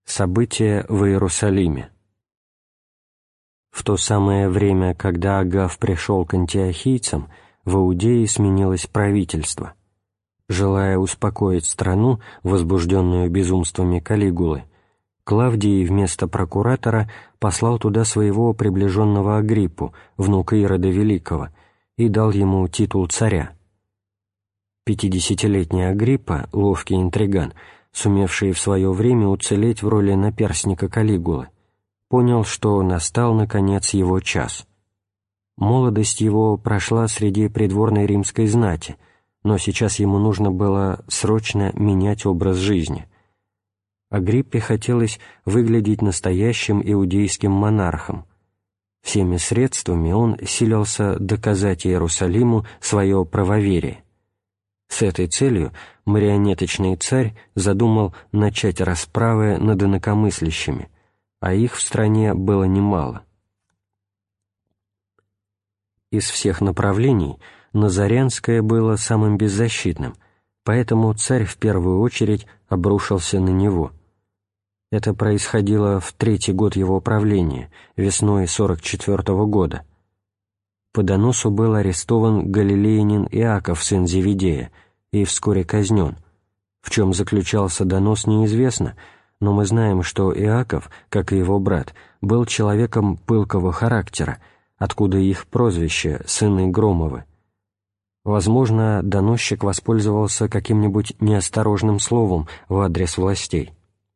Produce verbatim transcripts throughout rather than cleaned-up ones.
События в Иерусалиме. В то самое время, когда Агав пришел к антиохийцам, в Иудее сменилось правительство. Желая успокоить страну, возбужденную безумствами Калигулы, Клавдий вместо прокуратора послал туда своего приближенного Агриппу, внука Ирода Великого, и дал ему титул царя. Пятидесятилетний Агриппа, ловкий интриган, сумевший в свое время уцелеть в роли наперстника Калигулы, понял, что настал, наконец, его час. Молодость его прошла среди придворной римской знати, но сейчас ему нужно было срочно менять образ жизни. Агриппе хотелось выглядеть настоящим иудейским монархом. Всеми средствами он силился доказать Иерусалиму свое правоверие. С этой целью марионеточный царь задумал начать расправы над инакомыслящими, а их в стране было немало. Из всех направлений Назарянское было самым беззащитным, поэтому царь в первую очередь обрушился на него. Это происходило в третий год его правления, весной сорок четвёртого года. По доносу был арестован галилеянин Иаков, сын Зеведея, и вскоре казнен. В чем заключался донос, неизвестно, но мы знаем, что Иаков, как и его брат, был человеком пылкого характера, откуда их прозвище «сыны Громовы». Возможно, доносчик воспользовался каким-нибудь неосторожным словом в адрес властей.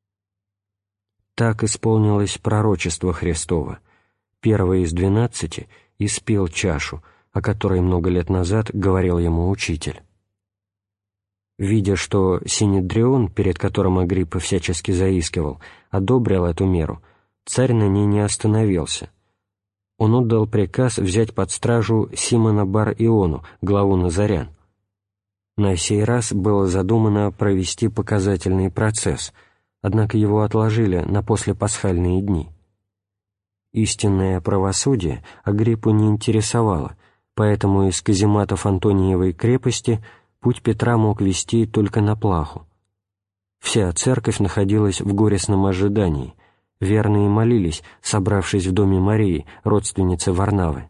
Так исполнилось пророчество Христово. Первый из двенадцати испил чашу, о которой много лет назад говорил ему учитель. Видя, что Синедрион, перед которым Агриппа всячески заискивал, одобрил эту меру, царь на ней не остановился. Он отдал приказ взять под стражу Симона бар-Иону, главу Назарян. На сей раз было задумано провести показательный процесс, однако его отложили на послепасхальные дни. Истинное правосудие Агриппу не интересовало, поэтому из казематов Антониевой крепости путь Петра мог вести только на плаху. Вся церковь находилась в горестном ожидании, верные молились, собравшись в доме Марии, родственницы Варнавы.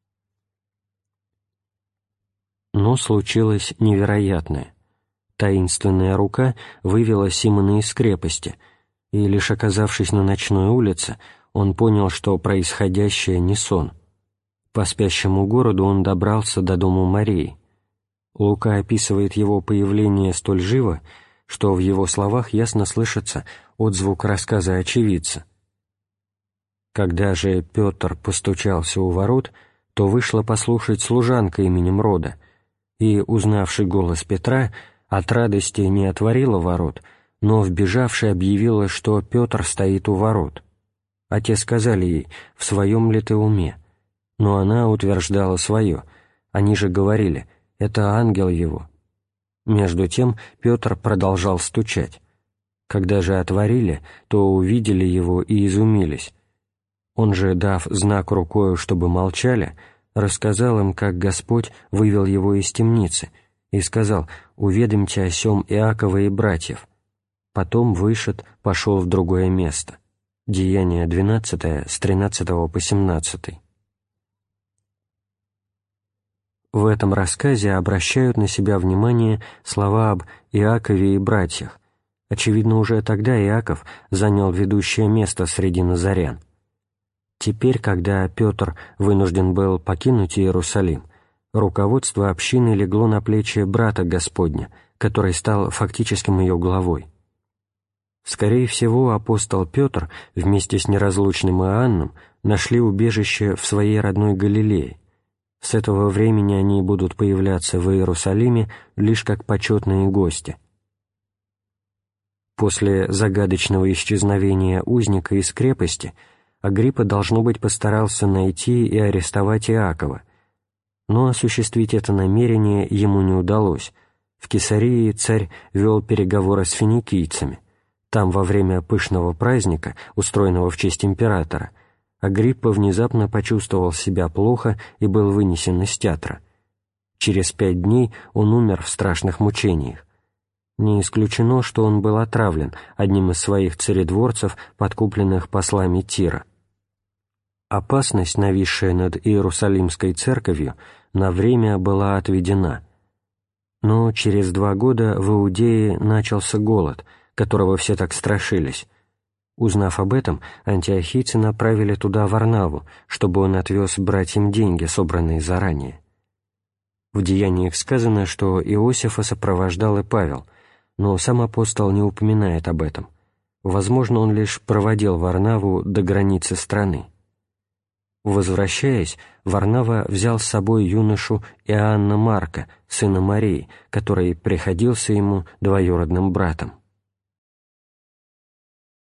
Но случилось невероятное. Таинственная рука вывела Симона из крепости, и, лишь оказавшись на ночной улице, он понял, что происходящее не сон. По спящему городу он добрался до дома Марии. Лука описывает его появление столь живо, что в его словах ясно слышится отзвук рассказа очевидца. Когда же Петр постучался у ворот, то вышла послушать служанка именем Рода, и, узнавши голос Петра, от радости не отворила ворот, но, вбежавши, объявила, что Петр стоит у ворот. А те сказали ей: «В своем ли ты уме?» Но она утверждала свое, они же говорили: «Это ангел его». Между тем Петр продолжал стучать. Когда же отворили, то увидели его и изумились. Он же, дав знак рукою, чтобы молчали, рассказал им, как Господь вывел его из темницы, и сказал: «Уведомьте о сем Иакова и братьев». Потом вышед, пошел в другое место. Деяния двенадцатое, с тринадцатого по семнадцатый. В этом рассказе обращают на себя внимание слова об Иакове и братьях. Очевидно, уже тогда Иаков занял ведущее место среди назарян. Теперь, когда Петр вынужден был покинуть Иерусалим, руководство общины легло на плечи брата Господня, который стал фактическим ее главой. Скорее всего, апостол Петр вместе с неразлучным Иоанном нашли убежище в своей родной Галилее. С этого времени они будут появляться в Иерусалиме лишь как почетные гости. После загадочного исчезновения узника из крепости Агриппа, должно быть, постарался найти и арестовать Иакова, но осуществить это намерение ему не удалось. В Кесарии царь вел переговоры с финикийцами. Там, во время пышного праздника, устроенного в честь императора, Агриппа внезапно почувствовал себя плохо и был вынесен из театра. Через пять дней он умер в страшных мучениях. Не исключено, что он был отравлен одним из своих царедворцев, подкупленных послами Тира. Опасность, нависшая над Иерусалимской церковью, на время была отведена. Но через два года в Иудее начался голод, которого все так страшились. Узнав об этом, антиохийцы направили туда Варнаву, чтобы он отвез братьям деньги, собранные заранее. В Деяниях сказано, что Иосифа сопровождал и Павел, но сам апостол не упоминает об этом. Возможно, он лишь проводил Варнаву до границы страны. Возвращаясь, Варнава взял с собой юношу Иоанна Марка, сына Марии, который приходился ему двоюродным братом.